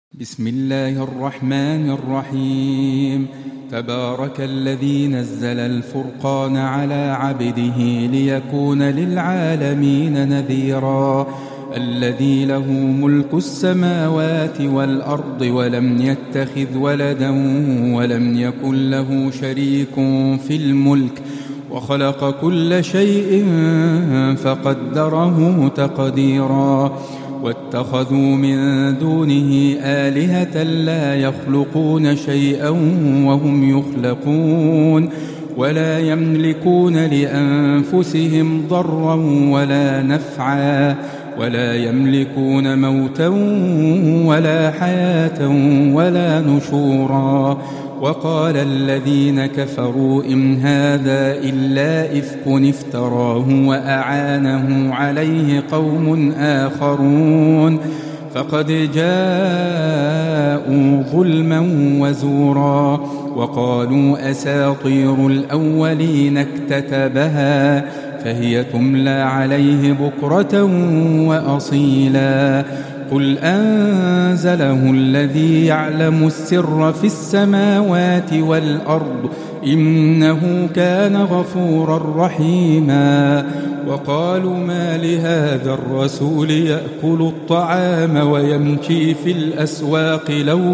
بسم الله الرحمن الرحيم. تبارك الذي نزل الفرقان على عبده ليكون للعالمين نذيرا. الذي له ملك السماوات والأرض ولم يتخذ ولدا ولم يكن له شريك في الملك وخلق كل شيء فقدره تقديرا. واتخذوا من دونه آلهة لا يخلقون شيئا وهم يخلقون ولا يملكون لأنفسهم ضرا ولا نفعا ولا يملكون موتا ولا حياة ولا نشورا. وقال الذين كفروا إن هذا إلا إفك افتراه وأعانه عليه قوم آخرون فقد جاءوا ظلما وزورا. وقالوا أساطير الأولين اكتتبها فهي تملى عليه بكرة وأصيلا. قل أنزله الذي يعلم السر في السماوات والأرض إنه كان غفورا رحيما. وقالوا ما لهذا الرسول يأكل الطعام ويمشي في الأسواق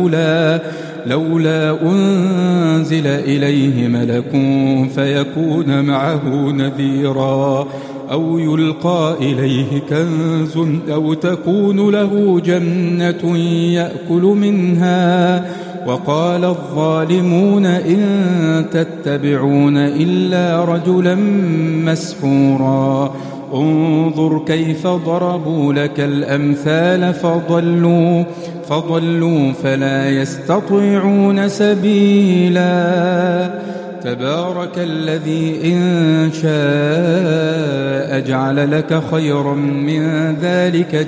لولا أنزل إليه ملك فيكون معه نذيرا أو يلقى إليه كنز أو تكون له جنة يأكل منها. وقال الظالمون إن تتبعون إلا رجلا مسحورا. انظر كيف ضربوا لك الأمثال فضلوا فلا يستطيعون سبيلا. تبارك الذي إن شاء جعل لك خيرا من ذلك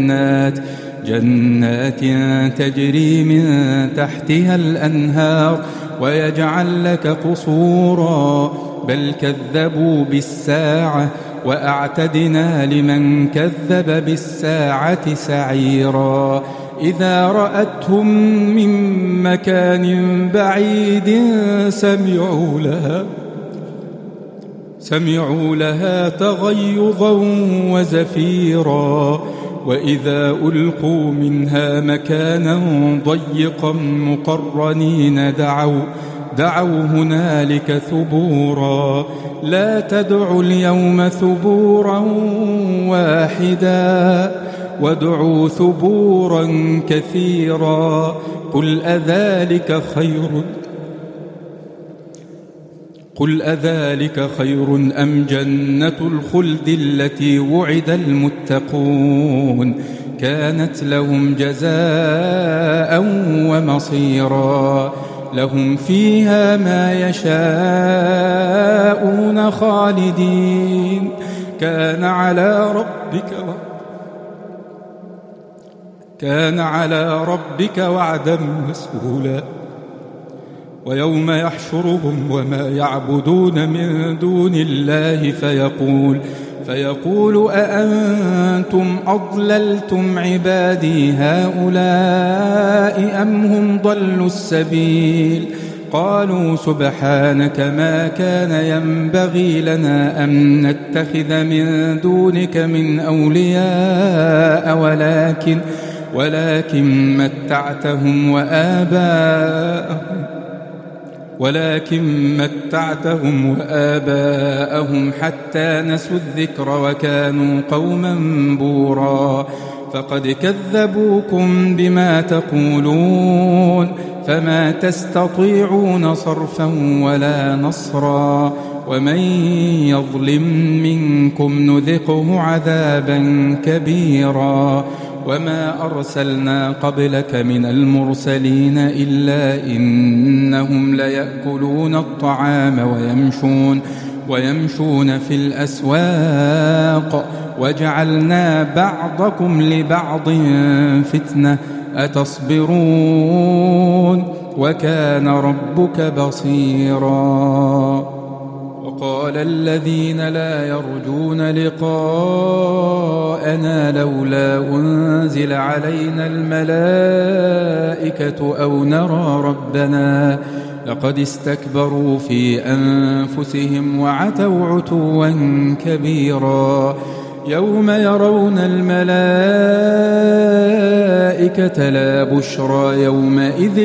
جنات تجري من تحتها الأنهار ويجعل لك قصورا بل كذبوا بالساعة وأعتدنا لمن كذب بالساعة سعيرا. إذا رأتهم من مكان بعيد سمعوا لها تغيظا وزفيرا. وإذا ألقوا منها مكانا ضيقا مقرنين دعوا هنالك ثبورا. لا تدعوا اليوم ثبورا واحدا وادعوا ثبورا كثيرا. قل أذلك خير أم جنة الخلد التي وعد المتقون كانت لهم جزاء ومصيرا. لهم فيها ما يشاءون خالدين كان على ربك وعدا مسئولا. ويوم يحشرهم وما يعبدون من دون الله فيقول أأنتم أضللتم عبادي هؤلاء أم هم ضلوا السبيل. قالوا سبحانك ما كان ينبغي لنا أن نتخذ من دونك من أولياء ولكن متعتهم وآباءهم حتى نسوا الذكر وكانوا قوما بورا. فقد كذبوكم بما تقولون فما تستطيعون صرفا ولا نصرا. ومن يظلم منكم نذقه عذابا كبيرا. وما أرسلنا قبلك من المرسلين إلا إنهم ليأكلون الطعام ويمشون في الأسواق وجعلنا بعضكم لبعض فتنة أتصبرون وكان ربك بصيرا. وقال الذين لا يرجون لقاءنا لولا أنزل علينا الملائكة الملائكة أو نرى ربنا لقد استكبروا في أنفسهم وعتوا عتوا كبيرا يوم يرون الملائكة لا بشرى يومئذ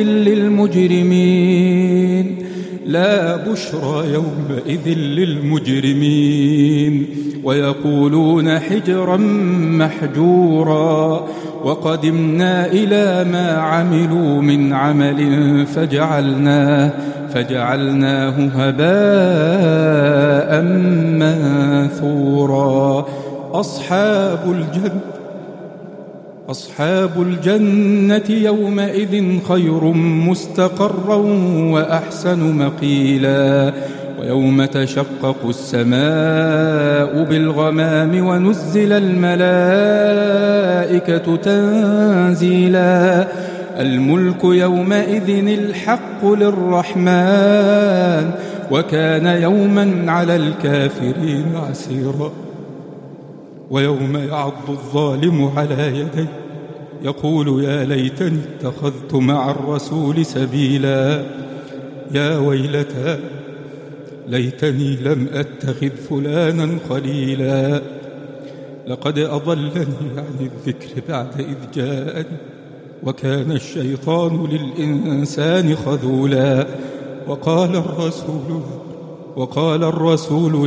للمجرمين ويقولون حجرا محجورا وقدمنا إلى ما عملوا من عمل فجعلناه هباء منثورا أصحاب الجنة يومئذ خير مستقرا وأحسن مقيلا ويوم تشقق السماء بالغمام ونزل الملائكة تنزيلا الملك يومئذ الحق للرحمن وكان يوما على الكافرين عسيرا ويوم يعض الظالم على يديه يقول يا ليتني اتخذت مع الرسول سبيلا يا ويلتى ليتني لم أتخذ فلانا خليلا لقد أضلني عن الذكر بعد إذ جاءني وكان الشيطان للإنسان خذولا وقال الرسول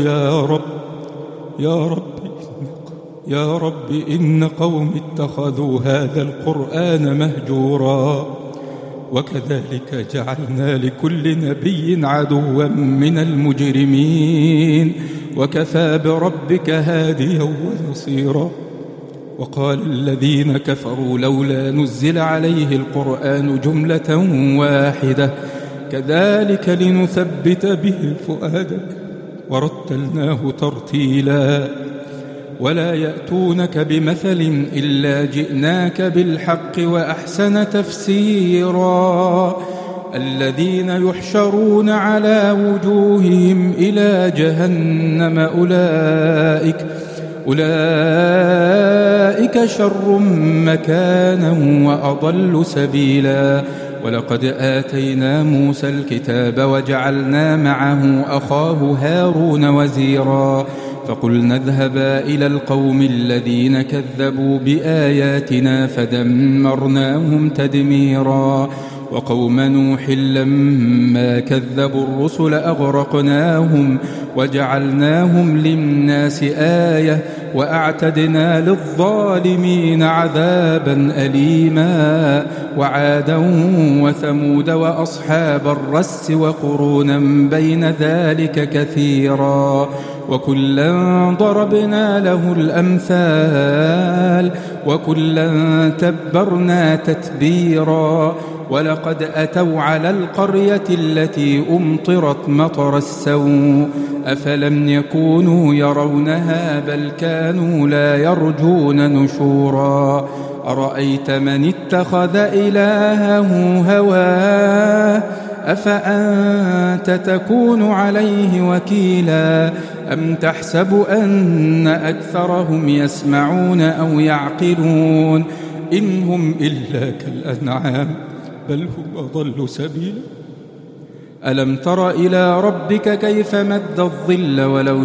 يا رب إن قوم اتخذوا هذا القرآن مهجورا وكذلك جعلنا لكل نبي عدوا من المجرمين وكفى بربك هاديا ونصيرا وقال الذين كفروا لولا نزل عليه القرآن جملة واحدة كذلك لنثبت به فؤادك ورتلناه ترتيلا ولا يأتونك بمثل إلا جئناك بالحق وأحسن تفسيرا الذين يحشرون على وجوههم إلى جهنم أولئك شر مكانا وأضل سبيلا ولقد آتينا موسى الكتاب وجعلنا معه أخاه هارون وزيرا فقلنا اذهبا إلى القوم الذين كذبوا بآياتنا فدمرناهم تدميرا وقوم نوح لما كذبوا الرسل أغرقناهم وجعلناهم للناس آية وأعتدنا للظالمين عذابا أليما وعادا وثمود وأصحاب الرس وقرونا بين ذلك كثيرا وكلا ضربنا له الأمثال وكلا تبرنا تتبيرا ولقد أتوا على القرية التي أمطرت مطر السوء أفلم يكونوا يرونها بل كانوا لا يرجون نشورا أرأيت من اتخذ إلهه هواه أفأنت تكون عليه وكيلا أم تحسب أن أكثرهم يسمعون أو يعقلون إن هم إلا كالأنعام بل هم أضل سبيلا ألم تر إلى ربك كيف مد الظل ولو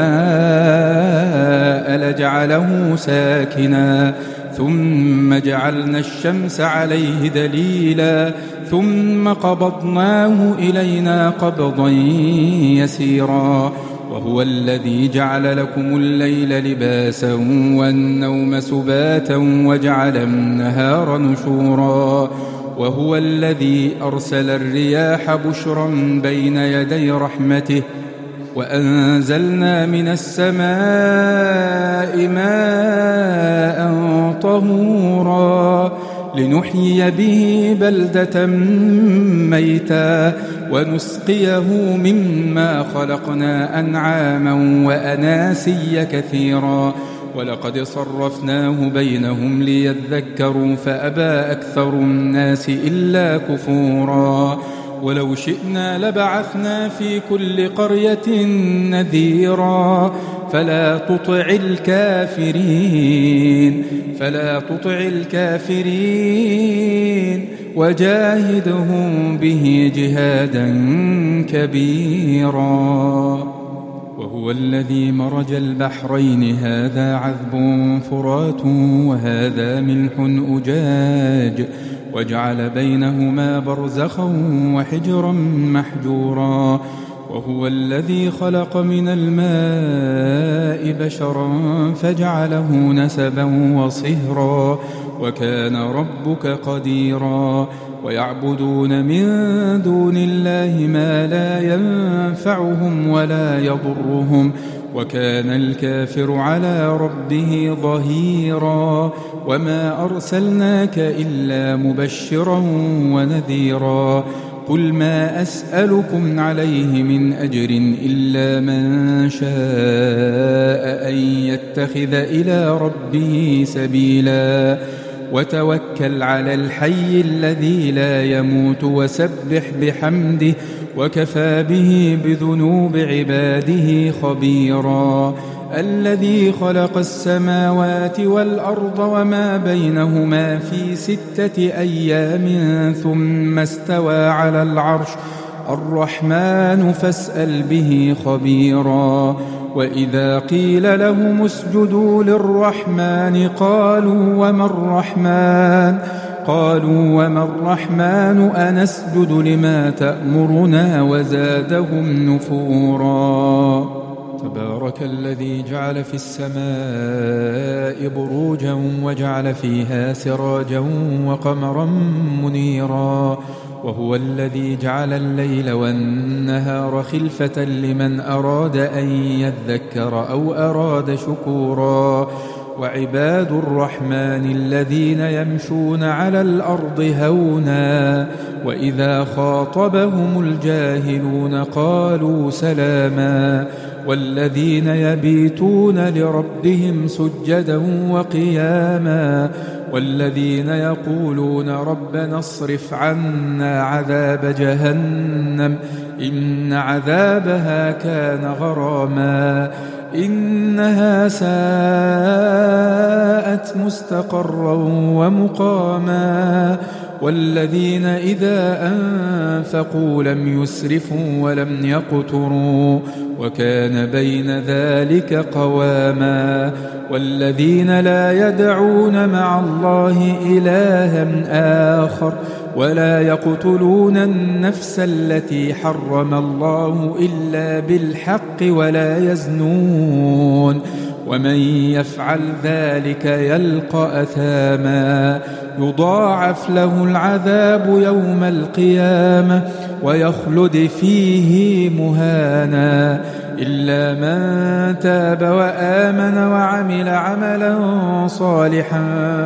شاء لجعله ساكنا ثم جعلنا الشمس عليه دليلا ثم قبضناه إلينا قبضا يسيرا وهو الذي جعل لكم الليل لباسا والنوم سباتا وجعل النهار نشورا وهو الذي أرسل الرياح بشرا بين يدي رحمته وأنزلنا من السماء ماء طهورا لنحيي به بلدة ميتا ونسقيه مما خلقنا أنعاما وأناسيا كثيرا ولقد صرفناه بينهم ليذكروا فأبى أكثر الناس إلا كفورا ولو شئنا لبعثنا في كل قرية نذيرا فلا تطع الكافرين وجاهدهم به جهادا كبيرا. وهو الذي مرج البحرين هذا عذب فرات وهذا ملح أجاج وجعل بينهما برزخا وحجرا محجورا. وهو الذي خلق من الماء بشرا فجعله نسبا وصهرا وكان ربك قديرا. ويعبدون من دون الله ما لا ينفعهم ولا يضرهم وكان الكافر على ربه ظهيرا. وما أرسلناك إلا مبشرا ونذيرا. قل ما أسألكم عليه من أجر إلا من شاء أن يتخذ إلى ربه سبيلا. وتوكل على الحي الذي لا يموت وسبح بحمده وكفى به بذنوب عباده خبيرا. الذي خلق السماوات والأرض وما بينهما في 6 أيام ثم استوى على العرش الرحمن فاسأل به خبيرا. وإذا قيل لهم اسجدوا للرحمن قالوا وما الرحمن أنسجد لما تأمرنا وزادهم نفورا. تبارك الذي جعل في السماء بروجا وجعل فيها سراجا وقمرا منيرا. وهو الذي جعل الليل والنهار خلفة لمن أراد أن يذكر أو أراد شكورا. وعباد الرحمن الذين يمشون على الأرض هونا وإذا خاطبهم الجاهلون قالوا سلاما. والذين يبيتون لربهم سجدا وقياما. والذين يقولون ربنا اصرف عنا عذاب جهنم إن عذابها كان غراما إنها ساءت مستقرا ومقاما. والذين إذا أنفقوا لم يسرفوا ولم يقتروا وكان بين ذلك قواما. والذين لا يدعون مع الله إلها آخر ولا يقتلون النفس التي حرم الله إلا بالحق ولا يزنون ومن يفعل ذلك يلقى أثاما يضاعف له العذاب يوم القيامة ويخلد فيه مهانا إلا من تاب وآمن وعمل عملا صالحا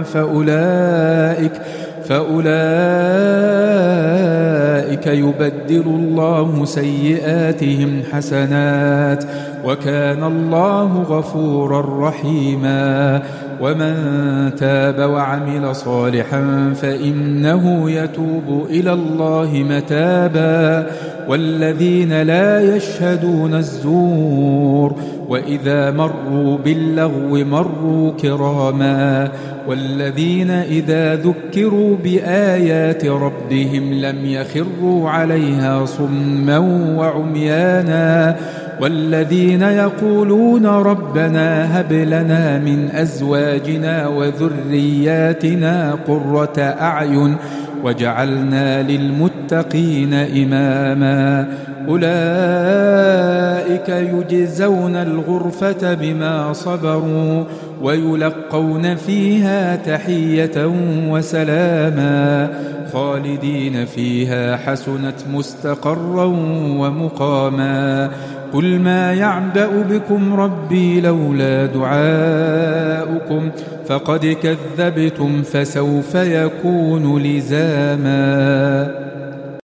فأولئك يبدل الله سيئاتهم حسنات وكان الله غفورا رحيما. ومن تاب وعمل صالحا فإنه يتوب إلى الله متابا. والذين لا يشهدون الزور وإذا مروا باللغو مروا كراما. والذين إذا ذكروا بآيات ربهم لم يخروا عليها صما وعميانا. والذين يقولون ربنا هب لنا من أزواجنا وذرياتنا قرة أعين وجعلنا للمتقين إماما. أولئك يجزون الغرفة بما صبروا ويلقون فيها تحية وسلاما خالدين فيها حسنت مستقرا ومقاما. قل ما يعبأ بكم ربي لولا دعاؤكم فقد كذبتم فسوف يكون لزاما.